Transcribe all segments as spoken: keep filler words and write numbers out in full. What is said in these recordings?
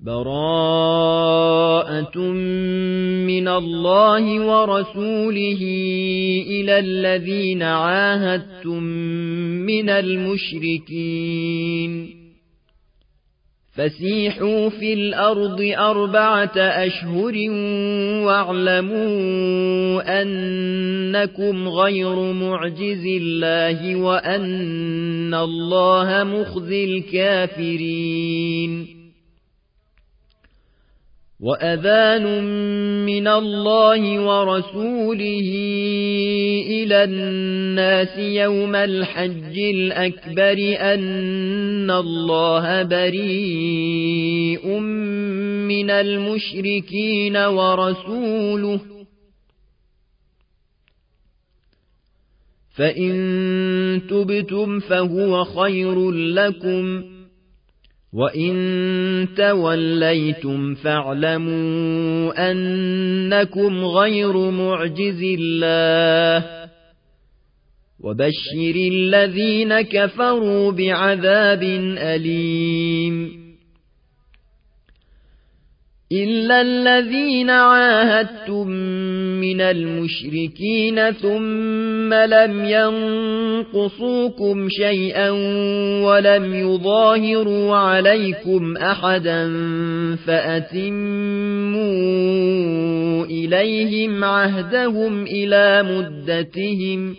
براءة من الله ورسوله إلى الذين عاهدتم من المشركين فسيحوا في الأرض أربعة أشهر واعلموا أنكم غير معجز الله وأن الله مخزي الكافرين وأذان من الله ورسوله إلى الناس يوم الحج الأكبر أن الله بريء من المشركين ورسوله فإن تبتم فهو خير لكم وإن توليتم فاعلموا أنكم غير معجز الله وبشر الذين كفروا بعذاب أليم إلا الذين عاهدتم من المشركين ثم لم ينقصوكم شيئا ولم يظاهروا عليكم أحدا فأتموا إليهم عهدهم إلى مدتهم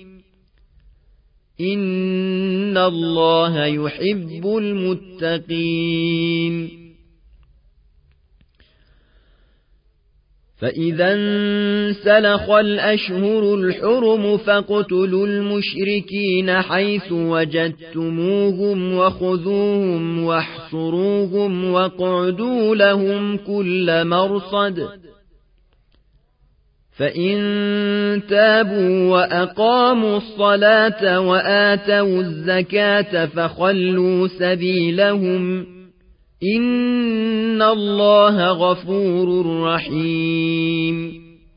إن الله يحب المتقين فإذا انسلخ الأشهر الحرم فاقتلوا المشركين حيث وجدتموهم وخذوهم واحصروهم واقعدوا لهم كل مرصد فإن تابوا وأقاموا الصلاة وآتوا الزكاة فخلوا سبيلهم إن الله غفور رحيم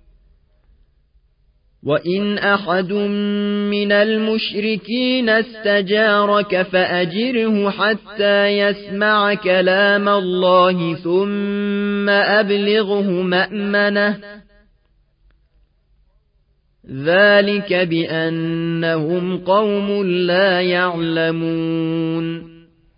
وإن أحد من المشركين استجارك فأجره حتى يسمع كلام الله ثم أبلغه مأمنه ذلك بأنهم قوم لا يعلمون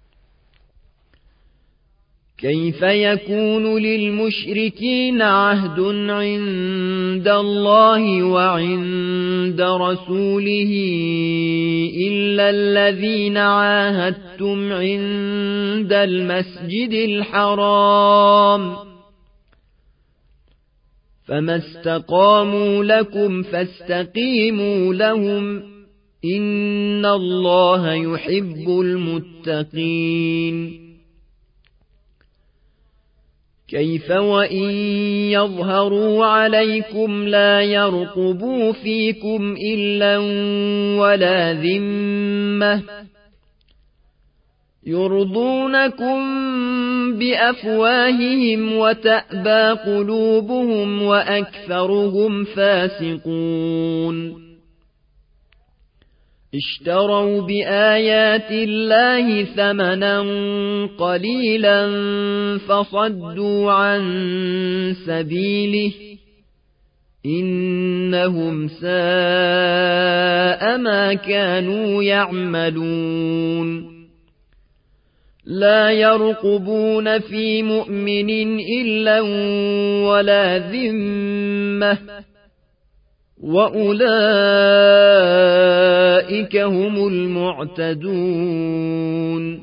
كيف يكون للمشركين عهد عند الله وعند رسوله إلا الذين عاهدتم عند المسجد الحرام فما استقاموا لكم فاستقيموا لهم إن الله يحب المتقين كيف وإن يظهروا عليكم لا يرقبوا فيكم إلا ولا ذمة يرضونكم بأفواههم وتأبى قلوبهم وأكثرهم فاسقون اشتروا بآيات الله ثمنا قليلا فصدوا عن سبيله إنهم ساء ما كانوا يعملون لا يرقبون في مؤمن إلا ولا ذمة وأولئك هم المعتدون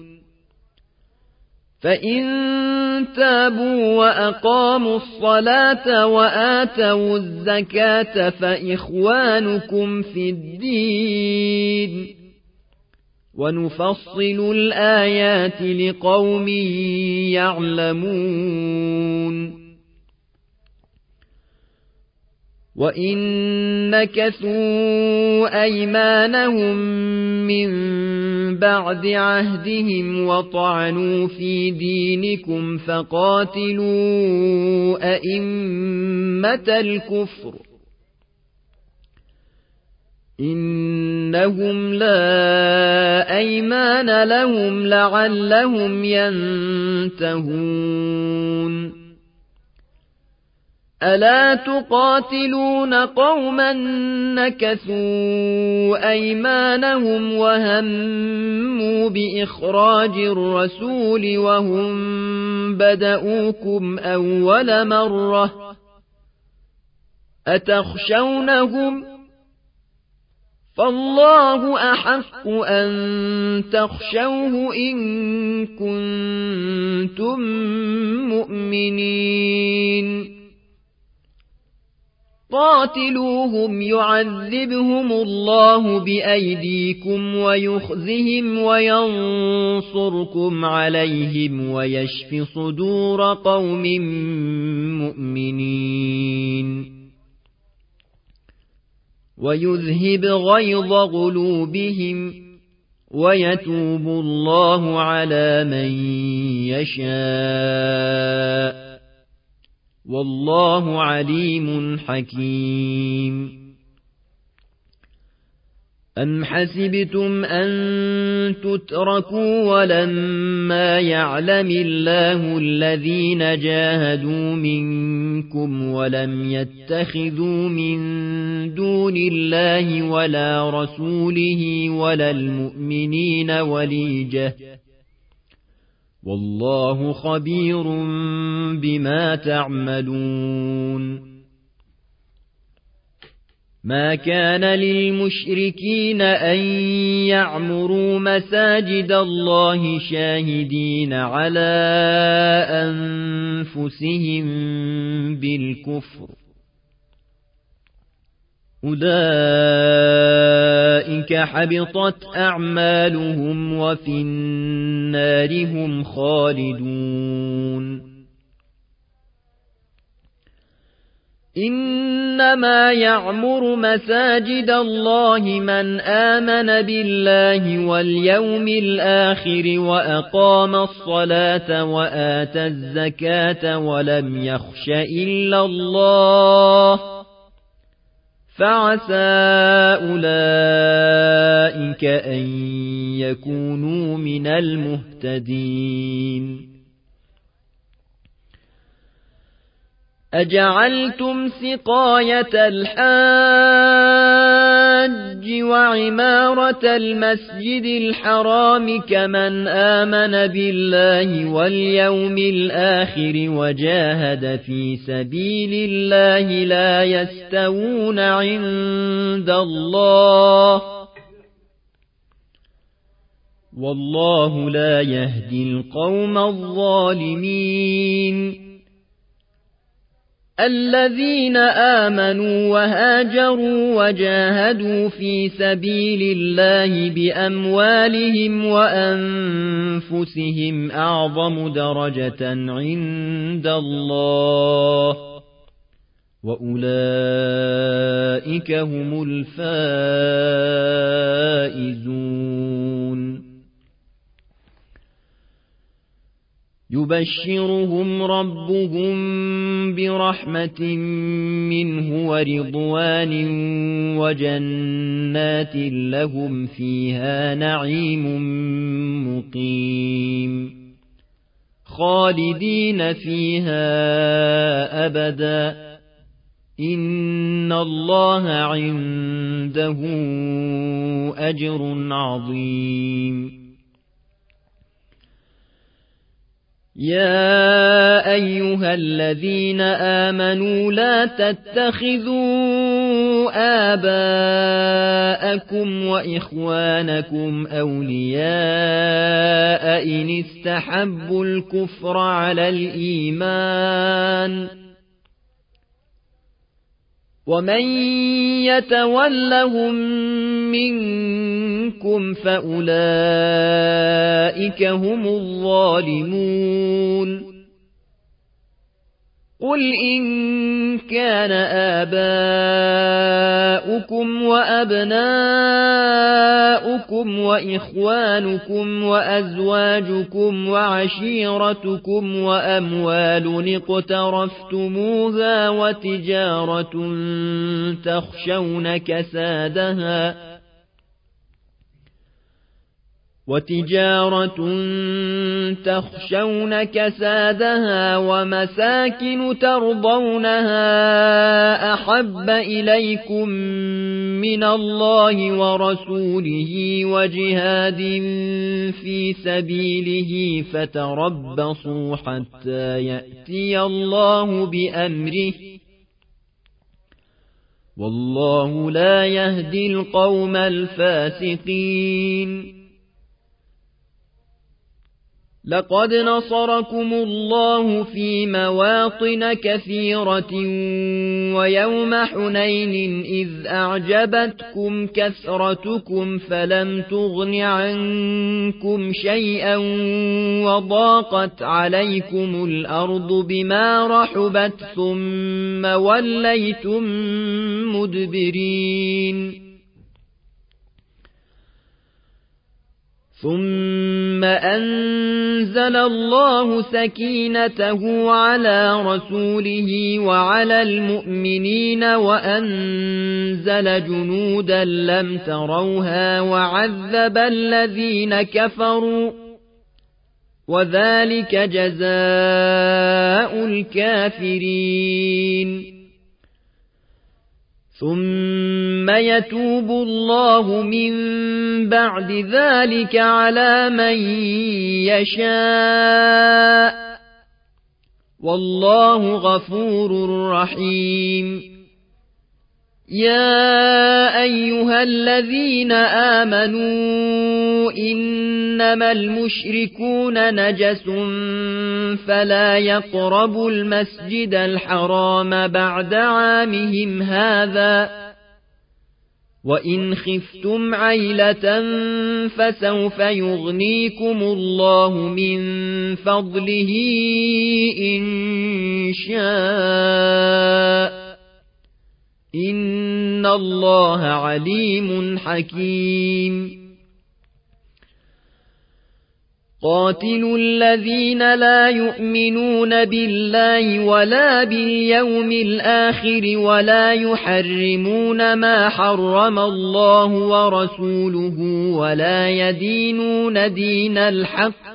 فإن تابوا وأقاموا الصلاة وآتوا الزكاة فإخوانكم في الدين ونفصل الآيات لقوم يعلمون وإن نكثوا أيمانهم من بعد عهدهم وطعنوا في دينكم فقاتلوا أئمة الكفر إنهم لا أيمان لهم لعلهم ينتهون ألا تقاتلون قوما نكثوا أيمانهم وهموا بإخراج الرسول وهم بدؤوكم أول مرة أتخشونهم فالله أحق أن تخشوه إن كنتم مؤمنين قاتلوهم يعذبهم الله بأيديكم ويخزهم وينصركم عليهم ويشف صدور قوم مؤمنين ويذهب غيظ قلوبهم ويتوب الله على من يشاء والله عليم حكيم أم حسبتم أن تتركوا ولما يعلم الله الذين جاهدوا منكم ولم يتخذوا من دون الله ولا رسوله ولا المؤمنين وليجة والله خبير بما تعملون ما كان للمشركين أن يعمروا مساجد الله شاهدين على أنفسهم بالكفر أولئك حبطت أعمالهم وفي النار هم خالدون إنما يعمر مساجد الله من آمن بالله واليوم الآخر وأقام الصلاة وآتى الزكاة ولم يخش إلا الله فعسى أولئك أن يكونوا من المهتدين أجعلتم سقاية الحاج وعمارة المسجد الحرام كمن آمن بالله واليوم الآخر وجاهد في سبيل الله لا يستوون عند الله والله لا يهدي القوم الظالمين الذين آمنوا وهاجروا وجاهدوا في سبيل الله بأموالهم وأنفسهم أعظم درجة عند الله وأولئك هم الفائزون يبشرهم ربهم برحمة منه ورضوان وجنات لهم فيها نعيم مقيم خالدين فيها أبدا إن الله عنده أجر عظيم يا أيها الذين آمنوا لا تتخذوا آباءكم وإخوانكم أولياء إن استحبوا الكفر على الإيمان ومن يتولهم منكم فأولئك هم الظالمون قل إن كان آباؤكم وأبناؤكم وإخوانكم وأزواجكم وعشيرتكم وأموال اقترفتموها وتجارة تخشون كسادها وتجارة تخشون كسادها ومساكن ترضونها أحب إليكم من الله ورسوله وجهاد في سبيله فتربصوا حتى يأتي الله بأمره والله لا يهدي القوم الفاسقين. لقد نصركم الله في مواطن كثيرة ويوم حنين إذ أعجبتكم كثرتكم فلم تغن عنكم شيئا وضاقت عليكم الأرض بما رحبت ثم وليتم مدبرين. ثم أنزل الله سكينته على رسوله وعلى المؤمنين وأنزل جنودا لم تروها وعذب الذين كفروا وذلك جزاء الكافرين. ثم يتوب الله من بعد ذلك على من يشاء والله غفور رحيم. يا أيها الذين آمنوا إنما المشركون نجس فلا يقربوا المسجد الحرام بعد عامهم هذا وإن خفتم عيلة فسوف يغنيكم الله من فضله إن شاء إن الله عليم حكيم. قاتلوا الذين لا يؤمنون بالله ولا باليوم الآخر ولا يحرمون ما حرم الله ورسوله ولا يدينون دين الحق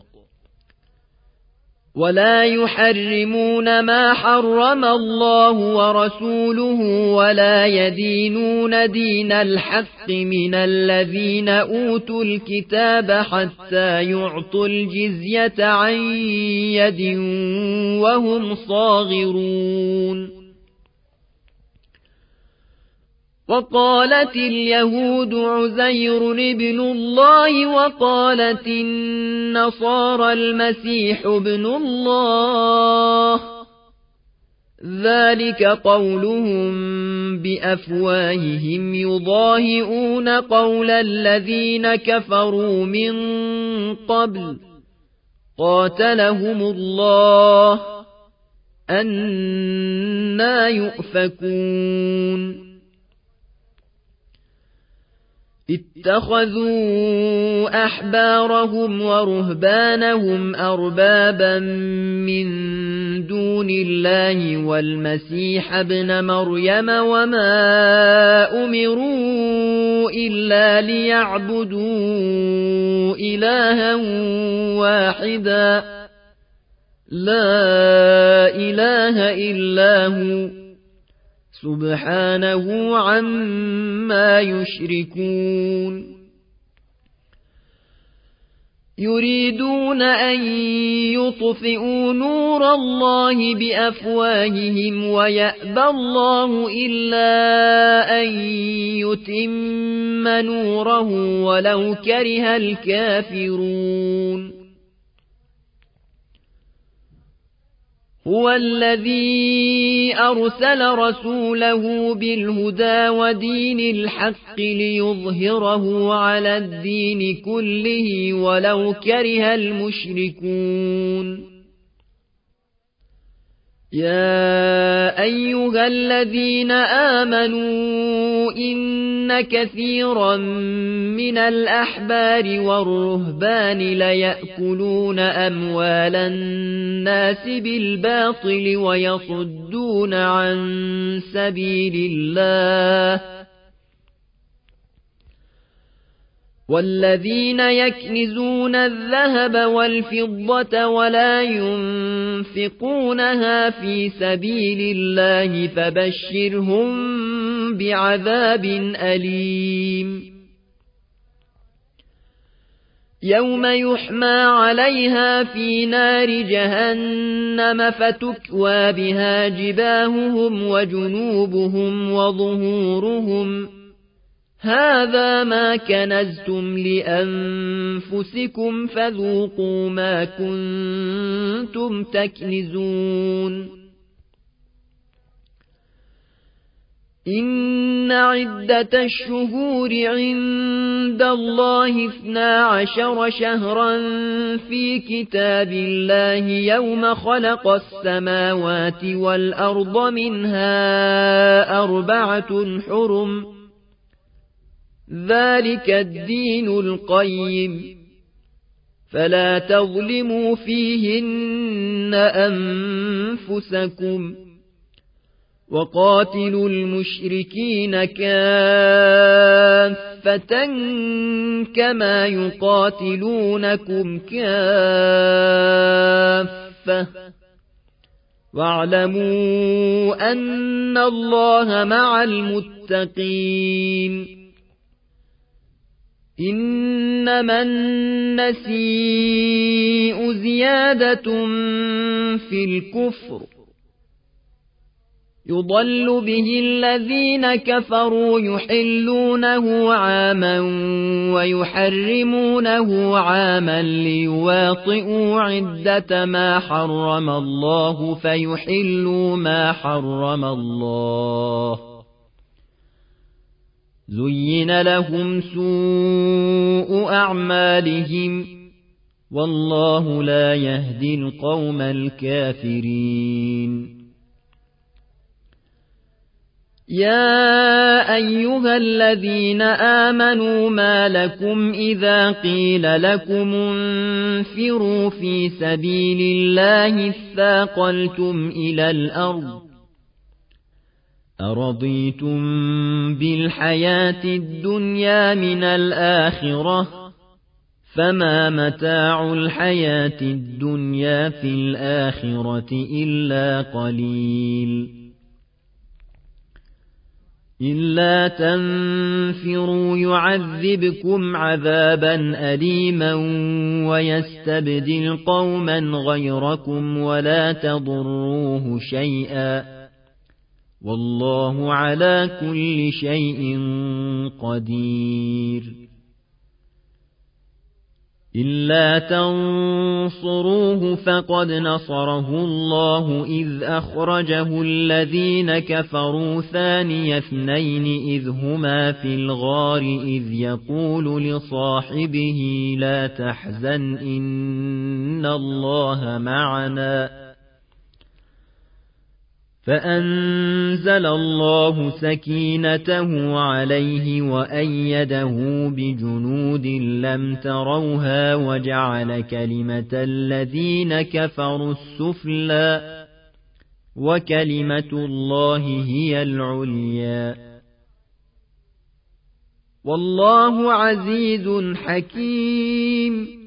ولا يحرمون ما حرم الله ورسوله ولا يدينون دين الحق من الذين أوتوا الكتاب حتى يعطوا الجزية عن يد وهم صاغرون. وقالت اليهود عزير ابن الله وقالت النصارى المسيح ابن الله ذلك قولهم بأفواههم يضاهئون قول الذين كفروا من قبل قاتلهم الله أنى يؤفكون. اتخذوا أحبارهم ورهبانهم أربابا من دون الله والمسيح ابن مريم وما أمروا إلا ليعبدوا إلها واحدا لا إله إلا هو سبحانه عما يشركون. يريدون أن يطفئوا نور الله بأفواههم ويأبى الله إلا أن يتم نوره ولو كره الكافرون. هو الذي أرسل رسوله بالهدى ودين الحق ليظهره على الدين كله ولو كره المشركون. يا أيها الذين آمنوا إن كثيرا من الأحبار والرهبان ليأكلون أموال الناس بالباطل ويصدون عن سبيل الله والذين يكنزون الذهب والفضة ولا ينفقونها في سبيل الله فبشرهم بعذاب أليم يوم يحمى عليها في نار جهنم فتكوى بها جباههم وجنوبهم وظهورهم هذا ما كنزتم لأنفسكم فذوقوا ما كنتم تكنزون إن عدة الشهور عند الله اثنا عشر شهرا في كتاب الله يوم خلق السماوات والأرض منها أربعة حرم ذلك الدين القيم فلا تظلموا فيهن أنفسكم وقاتلوا المشركين كافة كما يقاتلونكم كافة واعلموا أن الله مع المتقين إنما النسيء زيادة في الكفر يضل به الذين كفروا يحلونه عاما ويحرمونه عاما ليواطئوا عدة ما حرم الله فيحلوا ما حرم الله زين لهم سوء أعمالهم والله لا يهدي القوم الكافرين يا أيها الذين آمنوا ما لكم إذا قيل لكم انفروا في سبيل الله اثاقلتم إلى الأرض أرضيتم بالحياة الدنيا من الآخرة فما متاع الحياة الدنيا في الآخرة إلا قليل إلا تنفروا يعذبكم عذابا أليما ويستبدل قوما غيركم ولا تضروه شيئا والله على كل شيء قدير إلا تنصروه فقد نصره الله إذ أخرجه الذين كفروا ثاني اثنين إذ هما في الغار إذ يقول لصاحبه لا تحزن إن الله معنا فأنزل الله سكينته عليه وأيده بجنود لم تروها وجعل كلمة الذين كفروا السفلى وكلمة الله هي العليا والله عزيز حكيم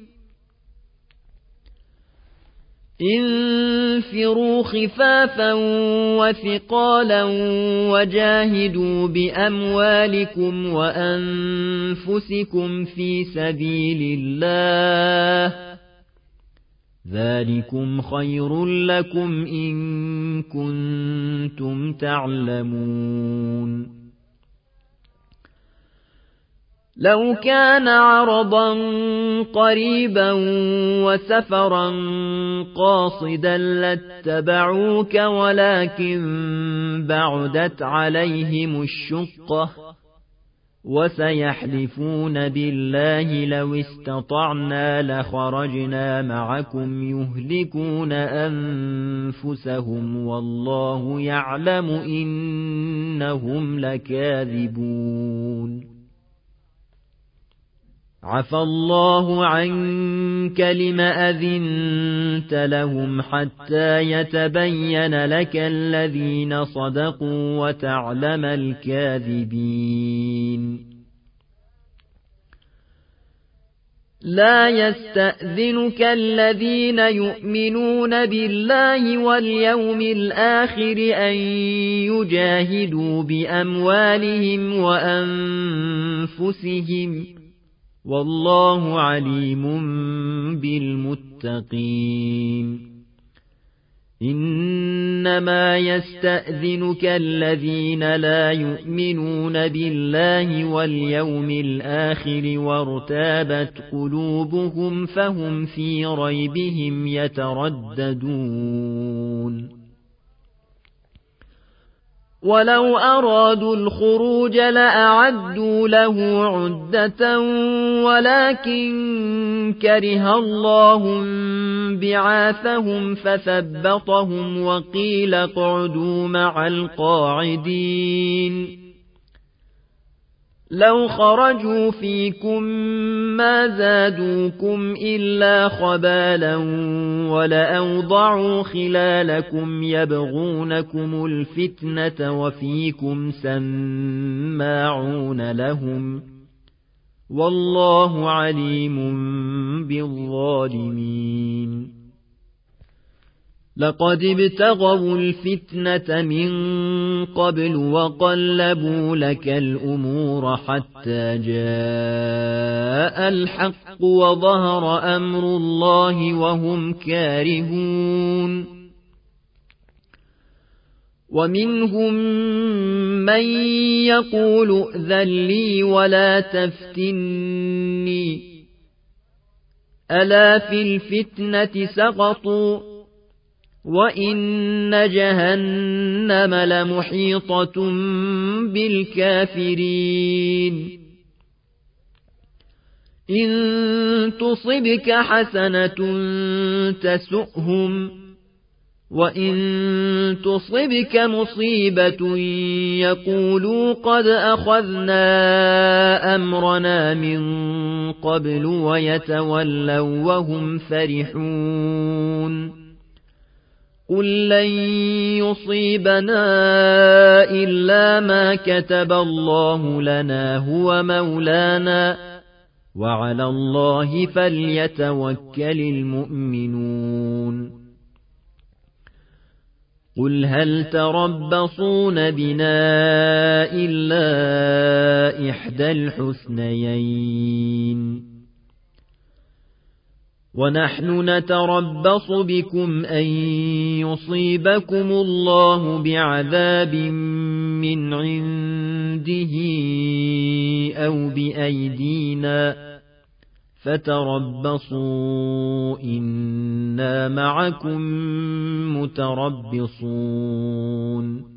انفروا خفافا وثقالا وجاهدوا بأموالكم وأنفسكم في سبيل الله ذلكم خير لكم إن كنتم تعلمون لو كان عرضا قريبا وسفرا قاصدا لاتبعوك ولكن بعدت عليهم الشقة وسيحلفون بالله لو استطعنا لخرجنا معكم يهلكون أنفسهم والله يعلم إنهم لكاذبون عفى الله عنك لم أذنت لهم حتى يتبين لك الذين صدقوا وتعلم الكاذبين لا يستأذنك الذين يؤمنون بالله واليوم الآخر أن يجاهدوا بأموالهم وأنفسهم والله عليم بالمتقين إنما يستأذنك الذين لا يؤمنون بالله واليوم الآخر وارتابت قلوبهم فهم في ريبهم يترددون ولو أرادوا الخروج لأعدوا له عدة ولكن كره الله بعاثهم فثبطهم وقيل اقعدوا مع القاعدين لو خرجوا فيكم ما زادوكم إلا خبالا ولأوضعوا خلالكم يبغونكم الفتنة وفيكم سماعون لهم والله عليم بالظالمين لقد ابتغوا الفتنة من قبل وقلبوا لك الأمور حتى جاء الحق وظهر أمر الله وهم كارهون ومنهم من يقول ائذن لي ولا تفتني ألا في الفتنة سقطوا وإن جهنم لمحيطة بالكافرين إن تصبك حسنة تسؤهم وإن تصبك مصيبة يقولوا قد أخذنا أمرنا من قبل ويتولوا وهم فرحون قل لن يصيبنا إلا ما كتب الله لنا هو مولانا وعلى الله فليتوكل المؤمنون قل هل تربصون بنا إلا إحدى الحسنيين ونحن نتربص بكم أن يصيبكم الله بعذاب من عنده أو بأيدينا فتربصوا إنا معكم متربصون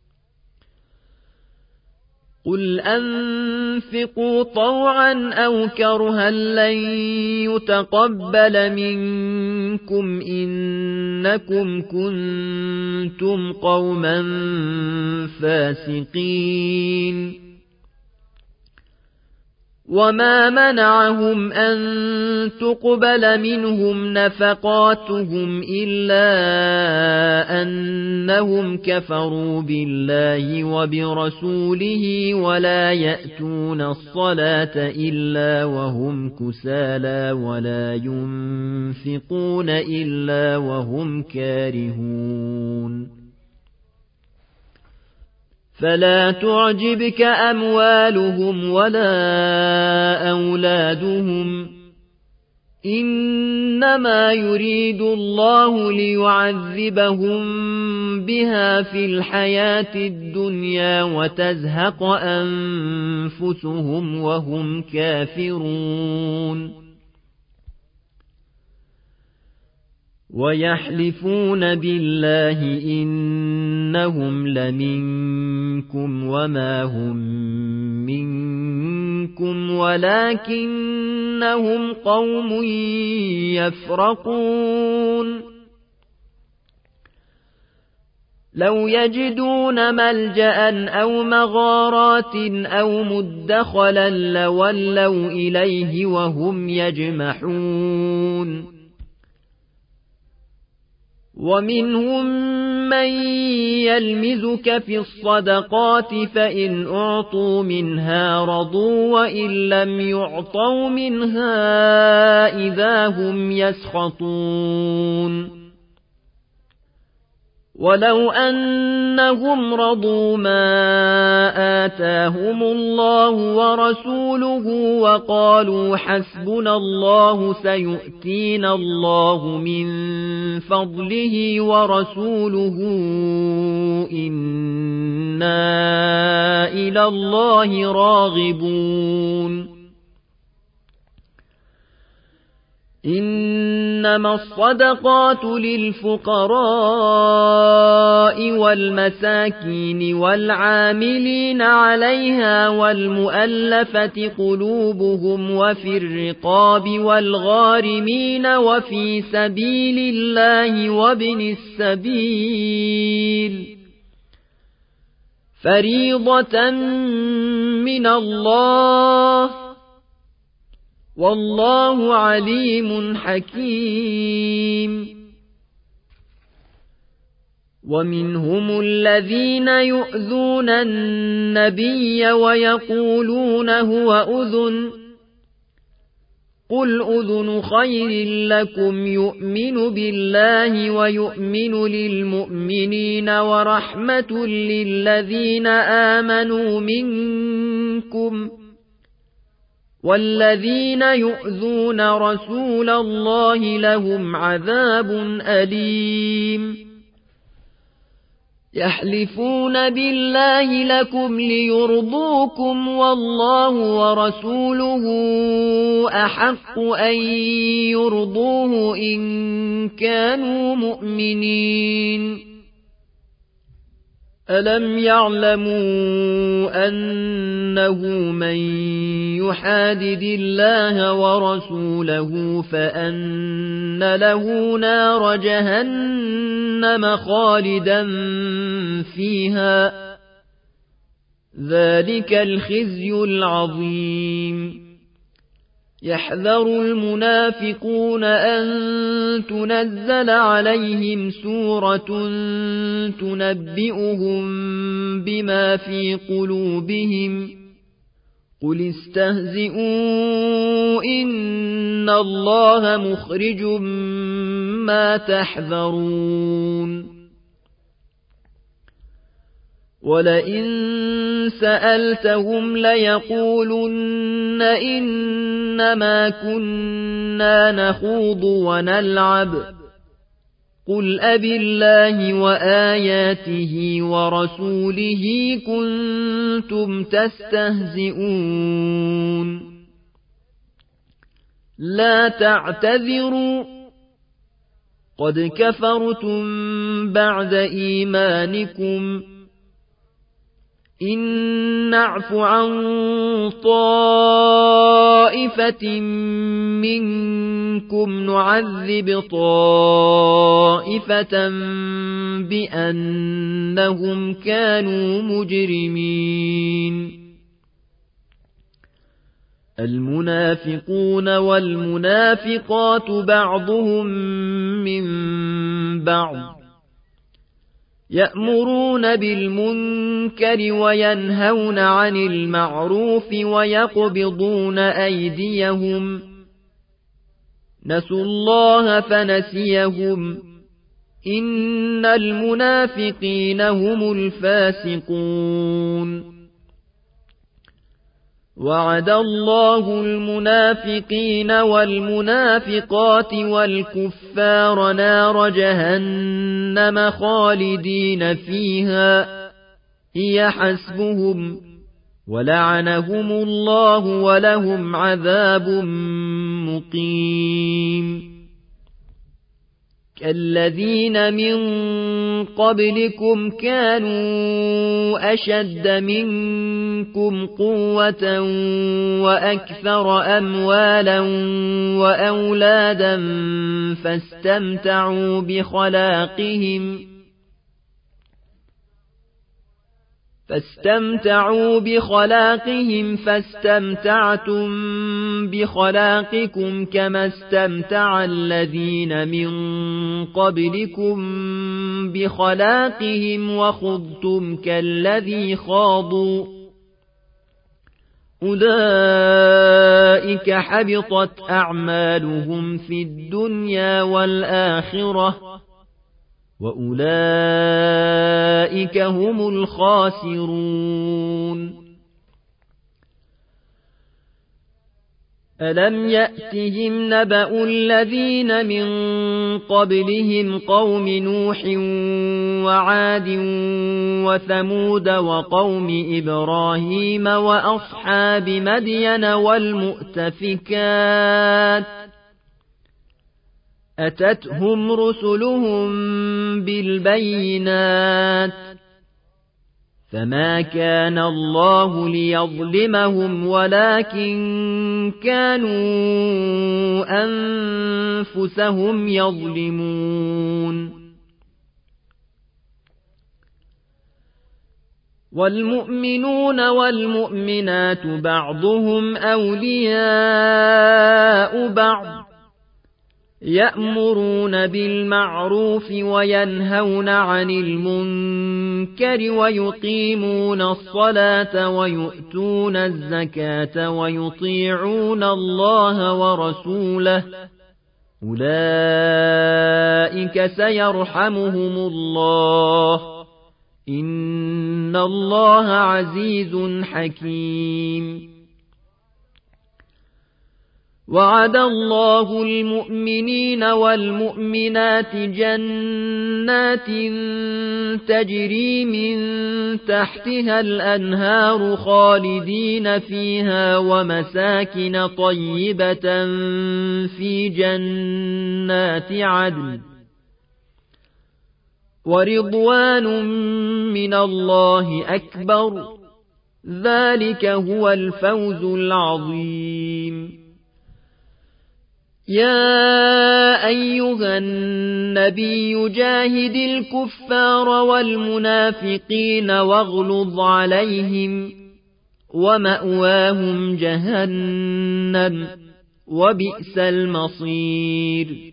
قل أنفقوا طوعا أو كرها لن يتقبل منكم إنكم كنتم قوما فاسقين وما منعهم أن تقبل منهم نفقاتهم إلا أنهم كفروا بالله وبرسوله ولا يأتون الصلاة إلا وهم كسالى ولا ينفقون إلا وهم كارهون فلا تعجبك أموالهم ولا أولادهم إنما يريد الله ليعذبهم بها في الحياة الدنيا وتزهق أنفسهم وهم كافرون ويحلفون بالله إن إنهم لمنكم وما هم منكم ولكنهم قوم يفرقون لو يجدون ملجأ أو مغارات أو مدخلا لولوا إليه وهم يجمحون ومنهم من يلمزك في الصدقات فإن أعطوا منها رضوا وإن لم يعطوا منها إذا هم يسخطون ولو أنهم رضوا ما آتاهم الله ورسوله وقالوا حسبنا الله سيؤتينا الله من فضله ورسوله إنا إلى الله راغبون إنما الصدقات للفقراء والمساكين والعاملين عليها والمؤلفة قلوبهم وفي الرقاب والغارمين وفي سبيل الله وابن السبيل فريضة من الله والله عليم حكيم ومنهم الذين يؤذون النبي ويقولون هو أذن قل أذن خير لكم يؤمن بالله ويؤمن للمؤمنين ورحمة للذين آمنوا منكم والذين يؤذون رسول الله لهم عذاب أليم يحلفون بالله لكم ليرضوكم والله ورسوله أحق أن يرضوه إن كانوا مؤمنين ألم يعلموا أنه من يحادد الله ورسوله فأن له نار جهنم خالدا فيها ذلك الخزي العظيم يحذر المنافقون أن تنزل عليهم سورة تنبئهم بما في قلوبهم قل استهزئوا إن الله مخرج ما تحذرون ولئن سألتهم ليقولن إنما كنا نخوض ونلعب قل أبالله وآياته ورسوله كنتم تستهزئون لا تعتذروا قد كفرتم بعد إيمانكم إن نعف عن طائفة منكم نعذب طائفة بأنهم كانوا مجرمين المنافقون والمنافقات بعضهم من بعض يأمرون بالمنكر وينهون عن المعروف ويقبضون أيديهم نسوا الله فنسيهم إن المنافقين هم الفاسقون وعد الله المنافقين والمنافقات والكفار نار جهنم خالدين فيها هي حسبهم ولعنهم الله ولهم عذاب مقيم كالذين من قبلكم كانوا أشد منكم قوة وأكثر أموالا وأولادا فاستمتعوا بخلاقهم فاستمتعوا بخلاقهم فاستمتعتم بخلاقكم كما استمتع الذين من قبلكم بخلاقهم وخضتم كالذي خاضوا أولئك حبطت أعمالهم في الدنيا والآخرة وأولئك هم الخاسرون ألم يأتهم نبأ الذين من قبلهم قوم نوح وعاد وثمود وقوم إبراهيم وأصحاب مدين والمؤتفكات أتتهم رسلهم بالبينات فما كان الله ليظلمهم ولكن كانوا أنفسهم يظلمون والمؤمنون والمؤمنات بعضهم أولياء بعض يأمرون بالمعروف وينهون عن المنكر ويقيمون الصلاة ويؤتون الزكاة ويطيعون الله ورسوله أولئك سيرحمهم الله إن الله عزيز حكيم وعد الله المؤمنين والمؤمنات جنات تجري من تحتها الأنهار خالدين فيها ومساكن طيبة في جنات عدن ورضوان من الله أكبر ذلك هو الفوز العظيم يا أيها النبي جاهد الكفار والمنافقين واغلظ عليهم ومأواهم جهنم وبئس المصير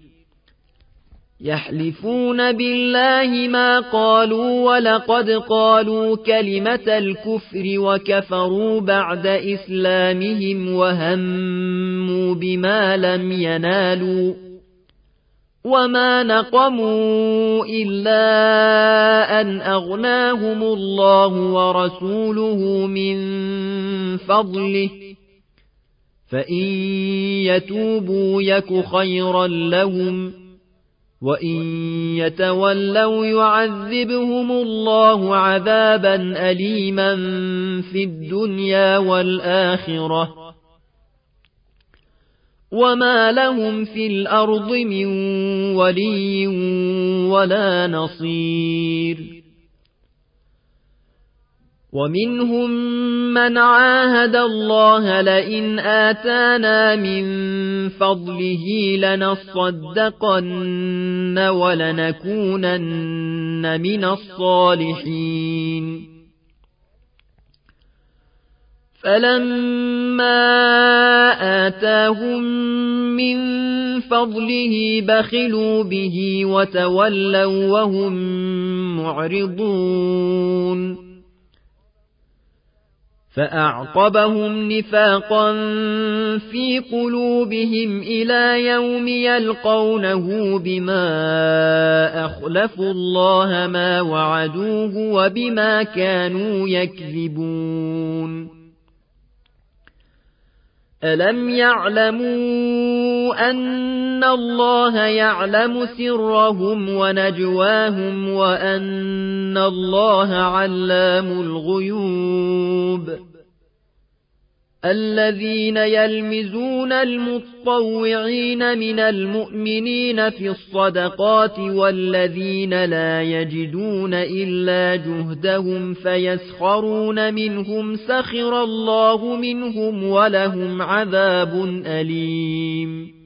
يحلفون بالله ما قالوا ولقد قالوا كلمة الكفر وكفروا بعد إسلامهم وهموا بما لم ينالوا وما نقموا إلا أن أغناهم الله ورسوله من فضله فإن يتوبوا يك خيرا لهم وإن يتولوا يعذبهم الله عذابا أليما في الدنيا والآخرة وما لهم في الأرض من ولي ولا نصير ومنهم من عاهد الله لئن آتانا من فضله لنصدقن ولنكونن من الصالحين فلما آتاهم من فضله بخلوا به وتولوا وهم معرضون فأعقبهم نفاقا في قلوبهم إلى يوم يلقونه بما أخلفوا الله ما وعدوه وبما كانوا يكذبون ألم يعلموا أن الله يعلم سرهم ونجواهم وأن الله علام الغيوب الذين يلمزون المتطوعين من المؤمنين في الصدقات والذين لا يجدون إلا جهدهم فيسخرون منهم سخر الله منهم ولهم عذاب أليم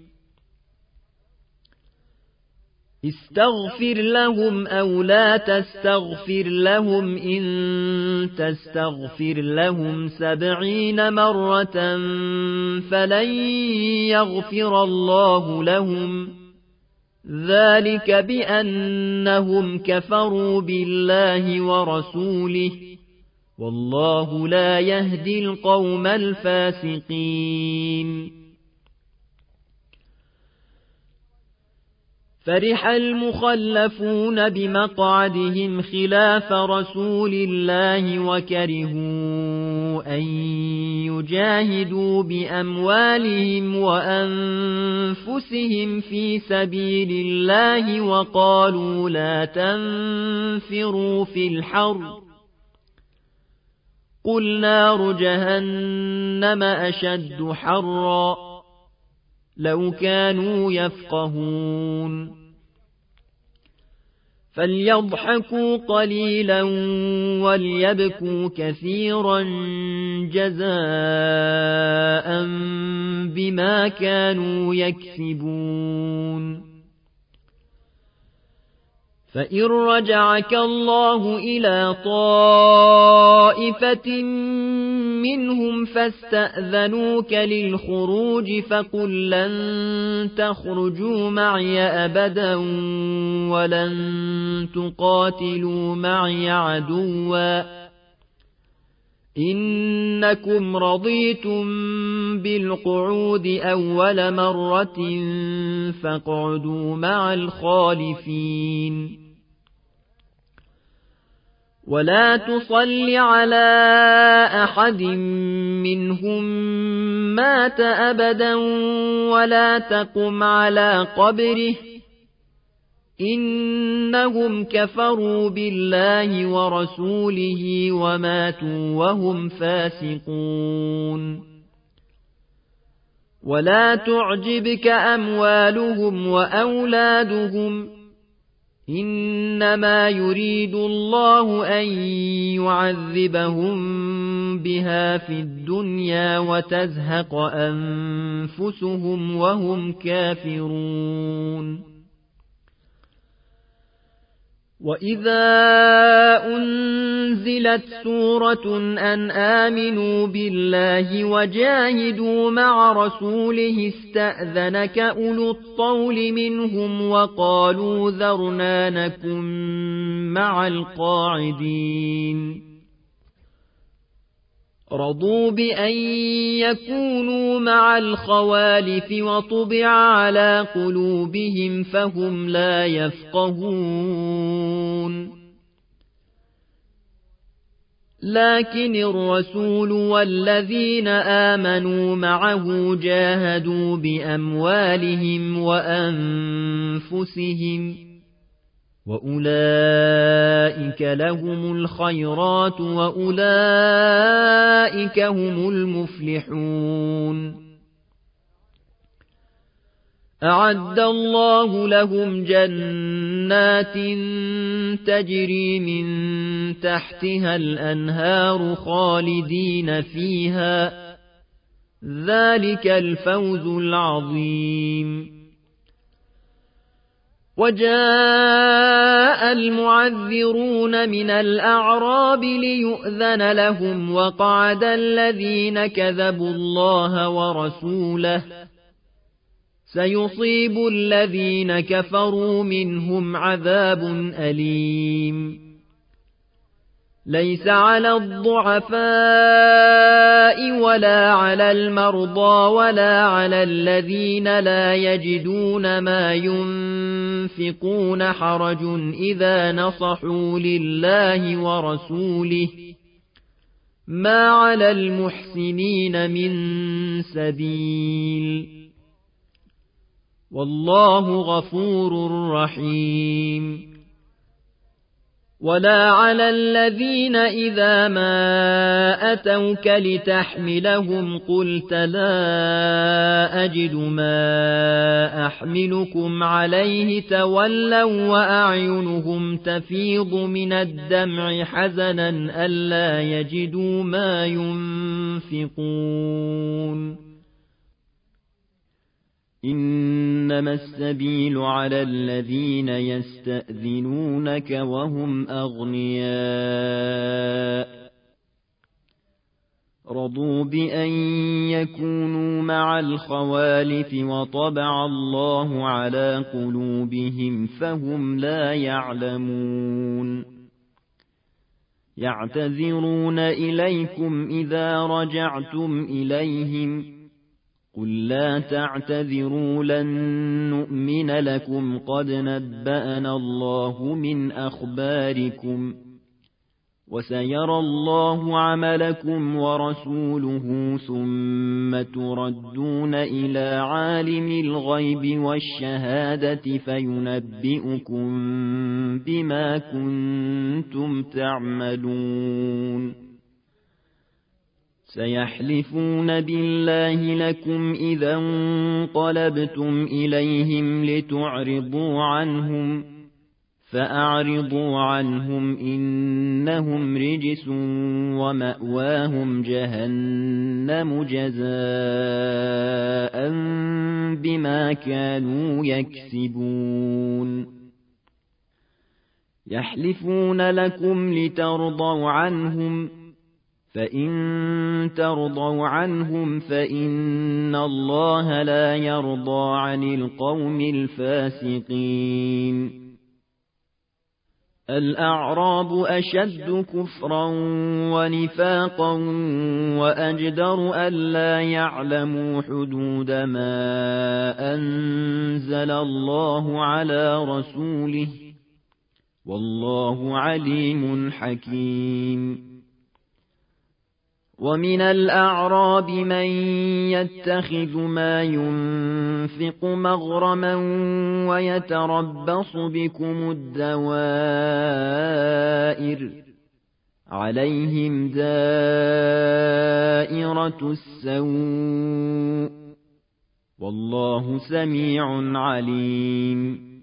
استغفر لهم أو لا تستغفر لهم إن تستغفر لهم سبعين مرة فلن يغفر الله لهم ذلك بأنهم كفروا بالله ورسوله والله لا يهدي القوم الفاسقين فرح المخلفون بمقعدهم خلاف رسول الله وكرهوا أن يجاهدوا بأموالهم وأنفسهم في سبيل الله وقالوا لا تنفروا في الحر قل نار جهنم أشد حرا لو كانوا يفقهون فليضحكوا قليلا وليبكوا كثيرا جزاء بما كانوا يكسبون فإن رجعك الله إلى طائفة منهم فاستأذنوك للخروج فقل لن تخرجوا معي أبدا ولن تقاتلوا معي عدوا إنكم رضيتم بالقعود أول مرة فاقعدوا مع الخالفين ولا تصل على أحد منهم مات أبدا ولا تقم على قبره إنهم كفروا بالله ورسوله وماتوا وهم فاسقون ولا تعجبك أموالهم وأولادهم إنما يريد الله أن يعذبهم بها في الدنيا وتزهق أنفسهم وهم كافرون وإذا أنزلت سورة أن آمنوا بالله وجاهدوا مع رسوله استأذنك أولو الطول منهم وقالوا ذرنا نكن مع القاعدين رضوا بأن يكونوا مع الخوالف وطبع على قلوبهم فهم لا يفقهون لكن الرسول والذين آمنوا معه جاهدوا بأموالهم وأنفسهم وأولئك لهم الخيرات وأولئك هم المفلحون أعد الله لهم جنات تجري من تحتها الأنهار خالدين فيها ذلك الفوز العظيم وجاء المعذرون من الأعراب ليؤذن لهم وقعد الذين كذبوا الله ورسوله سيصيب الذين كفروا منهم عذاب أليم ليس على الضعفاء ولا على المرضى ولا على الذين لا يجدون ما ينفقون حرج إذا نصحوا لله ورسوله ما على المحسنين من سبيل والله غفور رحيم ولا على الذين إذا ما أتوك لتحملهم قلت لا أجد ما أحملكم عليه تولوا وأعينهم تفيض من الدمع حزنا ألا يجدوا ما ينفقون إنما السبيل على الذين يستأذنونك وهم أغنياء رضوا بأن يكونوا مع الخوالف وطبع الله على قلوبهم فهم لا يعلمون يعتذرون إليكم إذا رجعتم إليهم قل لا تعتذروا لن نؤمن لكم قد نبأنا الله من أخباركم وسيرى الله عملكم ورسوله ثم تردون إلى عالم الغيب والشهادة فينبئكم بما كنتم تعملون سيحلفون بالله لكم إذا انقلبتم إليهم لتعرضوا عنهم فأعرضوا عنهم إنهم رجس ومأواهم جهنم جزاء بما كانوا يكسبون يحلفون لكم لترضوا عنهم فإن ترضوا عنهم فإن الله لا يرضى عن القوم الفاسقين الأعراب أشد كفرا ونفاقا وأجدر ألا يعلموا حدود ما أنزل الله على رسوله والله عليم حكيم ومن الأعراب من يتخذ ما ينفق مغرما ويتربص بكم الدوائر عليهم دائرة السوء والله سميع عليم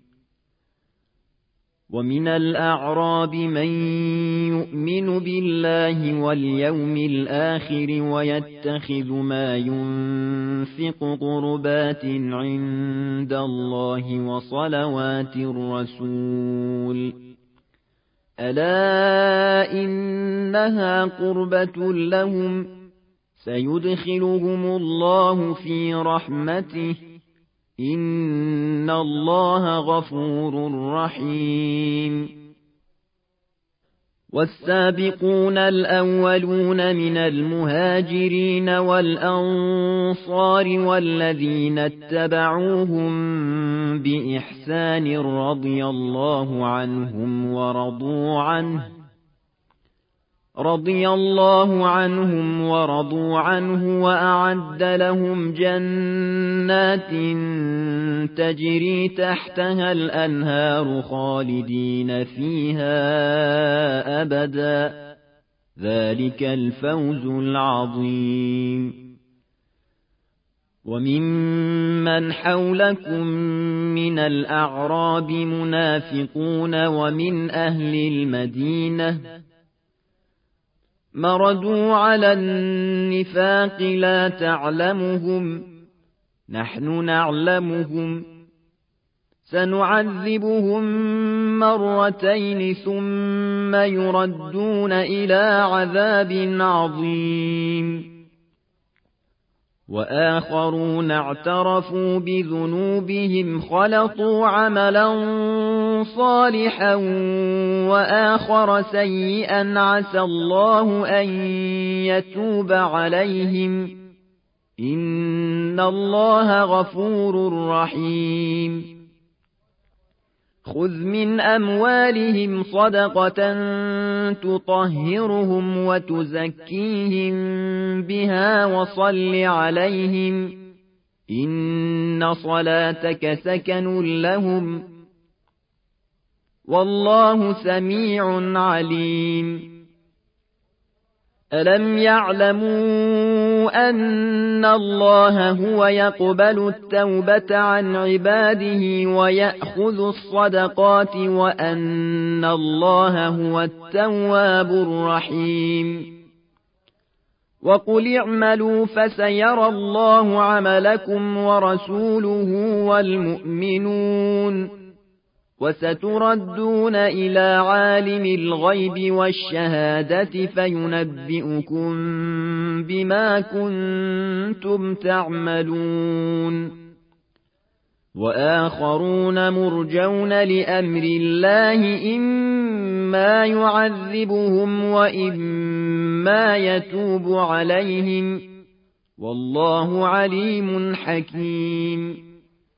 ومن الأعراب من يؤمن بالله واليوم الآخر ويتخذ ما ينفق قربات عند الله وصلوات الرسول ألا إنها قربة لهم سيدخلهم الله في رحمته إن الله غفور رحيم والسابقون الأولون من المهاجرين والأنصار والذين اتبعوهم بإحسان رضي الله عنهم ورضوا عنه رضي الله عنهم ورضوا عنه وأعد لهم جنات تجري تحتها الأنهار خالدين فيها أبدا ذلك الفوز العظيم وممن حولكم من الأعراب منافقون ومن أهل المدينة مردوا على النفاق لا تعلمهم نحن نعلمهم سنعذبهم مرتين ثم يردون إلى عذاب عظيم وآخرون اعترفوا بذنوبهم خلطوا عملا صالحا وآخر سيئا عسى الله أن يتوب عليهم إن الله غفور رحيم خذ من أموالهم صدقة تطهرهم وتزكيهم بها وصل عليهم إن صلاتك سكن لهم والله سميع عليم. ألم يعلموا أن الله هو يقبل التوبة عن عباده ويأخذ الصدقات وأن الله هو التواب الرحيم. وقل اعملوا فسيرى الله عملكم ورسوله والمؤمنون وستردون إلى عالم الغيب والشهادة فينبئكم بما كنتم تعملون. وآخرون مرجون لأمر الله إما يعذبهم وإما يتوب عليهم والله عليم حكيم.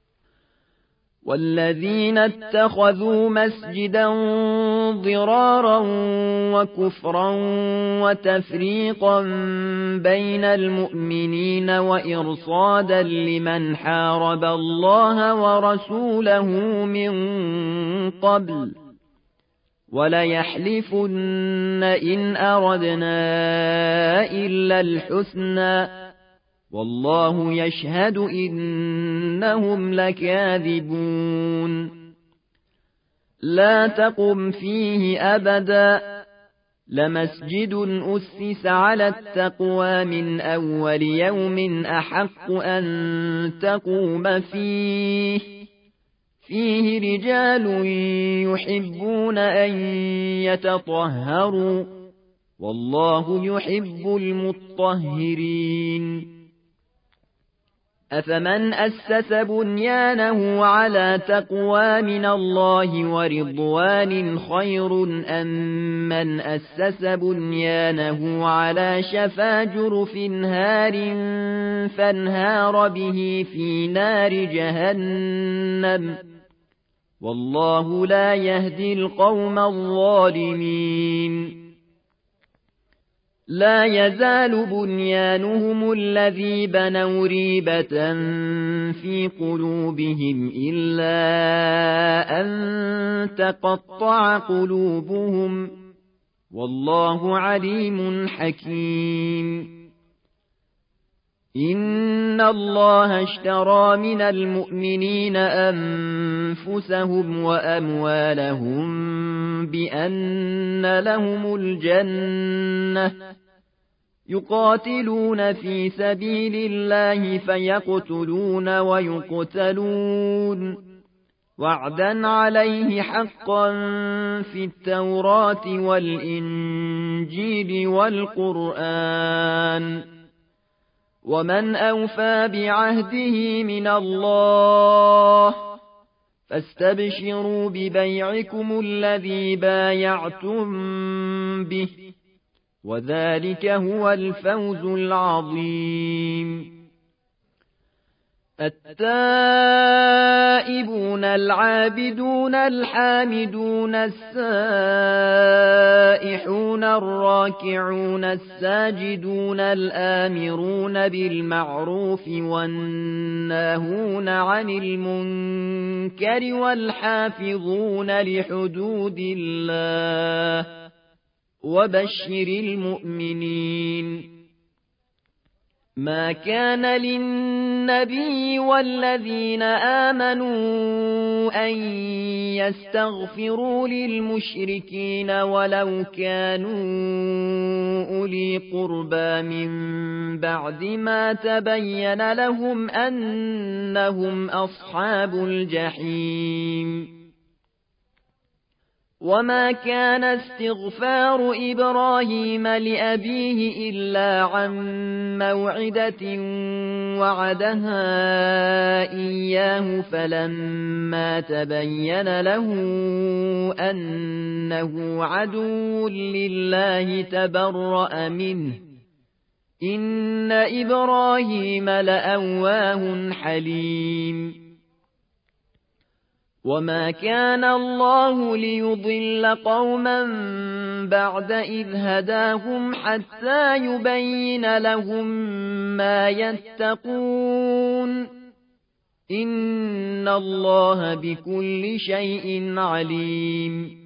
والذين اتخذوا مسجدا ضرارا وكفرا وتفريقا بين المؤمنين وإرصادا لمن حارب الله ورسوله من قبل وليحلفن إن أردنا إلا الحسنى والله يشهد إنهم لكاذبون. لا تقم فيه أبدا لمسجد أسس على التقوى من أول يوم أحق أن تقوم فيه فيه رجال يحبون أن يتطهروا والله يحب المطهرين. أفمن أسس بنيانه على تقوى من الله ورضوان خير أم من أسس بنيانه على شفا جرف هار فانهار به في نار جهنم والله لا يهدي القوم الظالمين. لا يزال بنيانهم الذي بنوا ريبة في قلوبهم إلا أن تقطع قلوبهم والله عليم حكيم. إن الله اشترى من المؤمنين أنفسهم وأموالهم بأن لهم الجنة يقاتلون في سبيل الله فيقتلون ويقتلون وعدا عليه حقا في التوراة والإنجيل والقرآن ومن أوفى بعهده من الله فاستبشروا ببيعكم الذي بايعتم به وذلك هو الفوز العظيم. التائبون العابدون الحامدون السائحون الراكعون الساجدون الآمرون بالمعروف والناهون عن المنكر والحافظون لحدود الله وبشر المؤمنين. ما كان للنبي والذين آمنوا أن يستغفروا للمشركين ولو كانوا أولي قربى من بعد ما تبين لهم أنهم أصحاب الجحيم. وما كان استغفار إبراهيم لأبيه إلا عن موعدة وعدها إياه فلما تبين له أنه عدو لله تبرأ منه إن إبراهيم لأواه حليم. وما كان الله ليضل قوما بعد إذ هداهم حتى يبين لهم ما يتقون إن الله بكل شيء عليم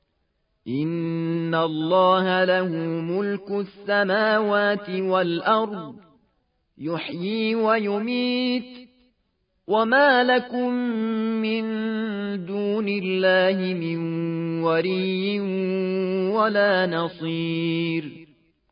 إن الله له ملك السماوات والأرض يحيي ويميت وما لكم من دون الله من ولي ولا نصير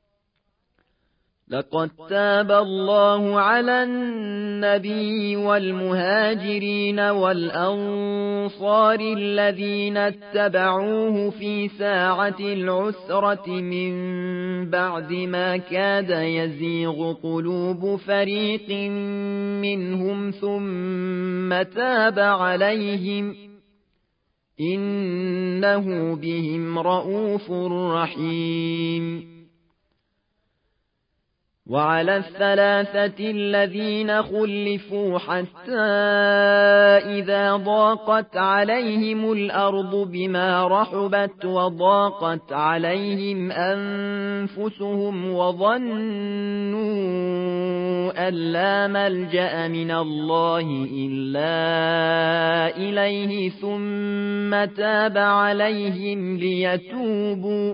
لقد تاب الله على النبي والمهاجرين والأنصار الذين اتبعوه في ساعة العسرة من بعد ما كاد يزيغ قلوب فريق منهم ثم تاب عليهم إنه بهم رءوف رحيم وعلى الثلاثة الذين خلفوا حتى إذا ضاقت عليهم الأرض بما رحبت وضاقت عليهم أنفسهم وظنوا أن لا ملجأ من الله إلا إليه ثم تاب عليهم ليتوبوا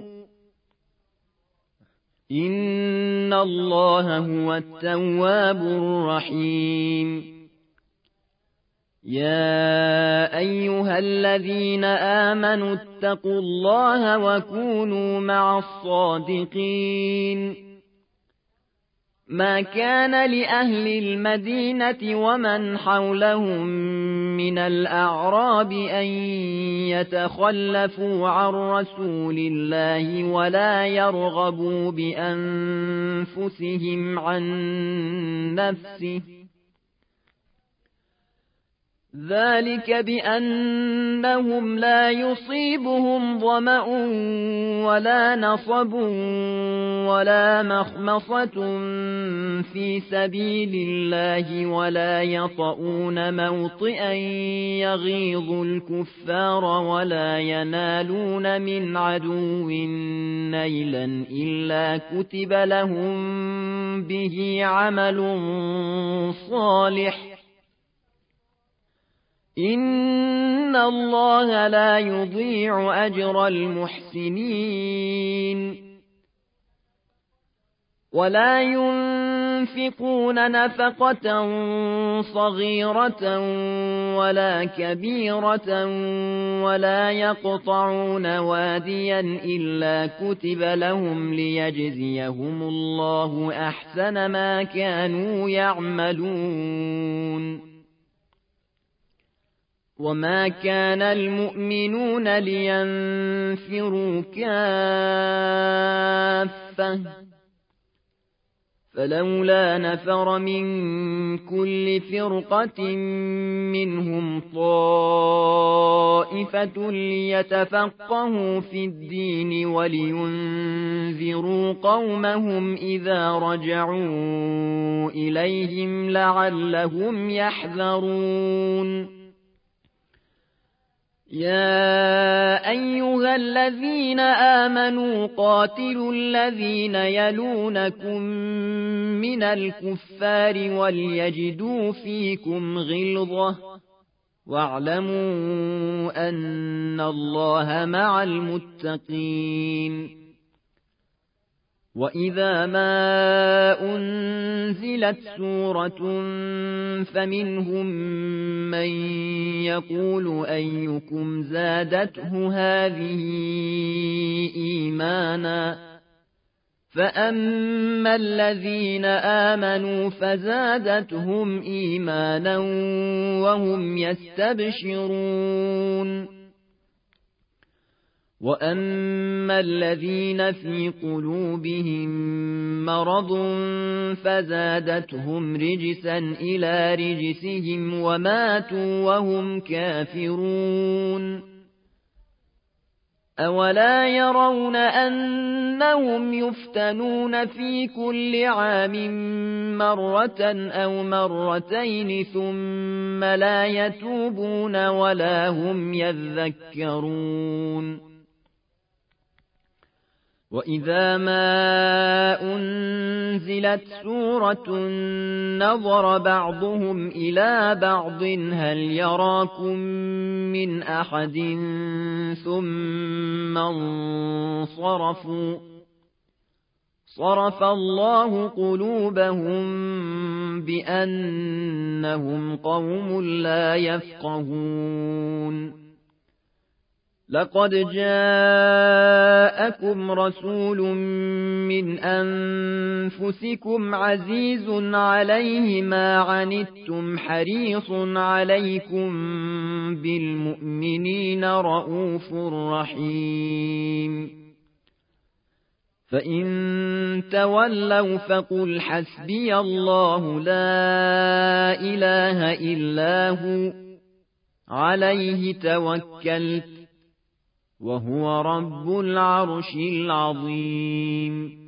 إن الله هو التواب الرحيم يا أيها الذين آمنوا اتقوا الله وكونوا مع الصادقين ما كان لأهل المدينة ومن حولهم من الأعراب أن يتخلفوا عن رسول الله ولا يرغبوا بأنفسهم عن نفسه ذلك بأنهم لا يصيبهم ظمأ ولا نصب ولا مخمصة في سبيل الله ولا يطؤون موطئا يغيظ الكفار ولا ينالون من عدو نيلا إلا كتب لهم به عمل صالح إن الله لا يضيع أجر المحسنين ولا ينفقون نفقة صغيرة ولا كبيرة ولا يقطعون واديا إلا كتب لهم ليجزيهم الله أحسن ما كانوا يعملون وما كان المؤمنون لينفروا كافة فلولا نفر من كل فرقة منهم طائفة ليتفقهوا في الدين ولينذروا قومهم إذا رجعوا إليهم لعلهم يحذرون يا أيها الذين آمنوا قاتلوا الذين يلونكم من الكفار وليجدوا فيكم غلظة واعلموا أن الله مع المتقين وإذا ما أنزلت سورة فمنهم من يقول أيكم زادته هذه إيمانا فأما الذين آمنوا فزادتهم إيمانا وهم يستبشرون وأما الذين في قلوبهم مرض فزادتهم رجسا إلى رجسهم وماتوا وهم كافرون أولا يرون أنهم يفتنون في كل عام مرة أو مرتين ثم لا يتوبون ولا هم يذكرون وإذا ما أنزلت سورة نظر بعضهم إلى بعض هل يراكم من أحد ثم انصرفوا صرف الله قلوبهم بأنهم قوم لا يفقهون لقد جاءكم رسول من أنفسكم عزيز عليه ما عنتم حريص عليكم بالمؤمنين رؤوف رحيم فإن تولوا فقل حسبي الله لا إله إلا هو عليه توكلت وهو رب العرش العظيم